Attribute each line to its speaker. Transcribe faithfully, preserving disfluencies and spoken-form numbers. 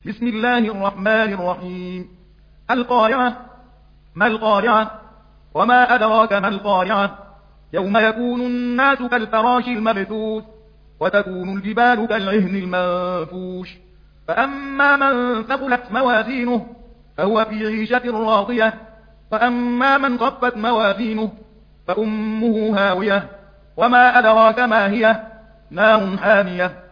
Speaker 1: بسم الله الرحمن الرحيم. القارعة. ما القارعة؟ وما أدراك ما القارعة؟ يوم يكون الناس كالفراش المبثوث وتكون الجبال كالعهن المنفوش فأما من ثقلت موازينه فهو في عيشة راضية وأما من خفت موازينه فأمه هاوية وما أدراك ما هي؟ نار حامية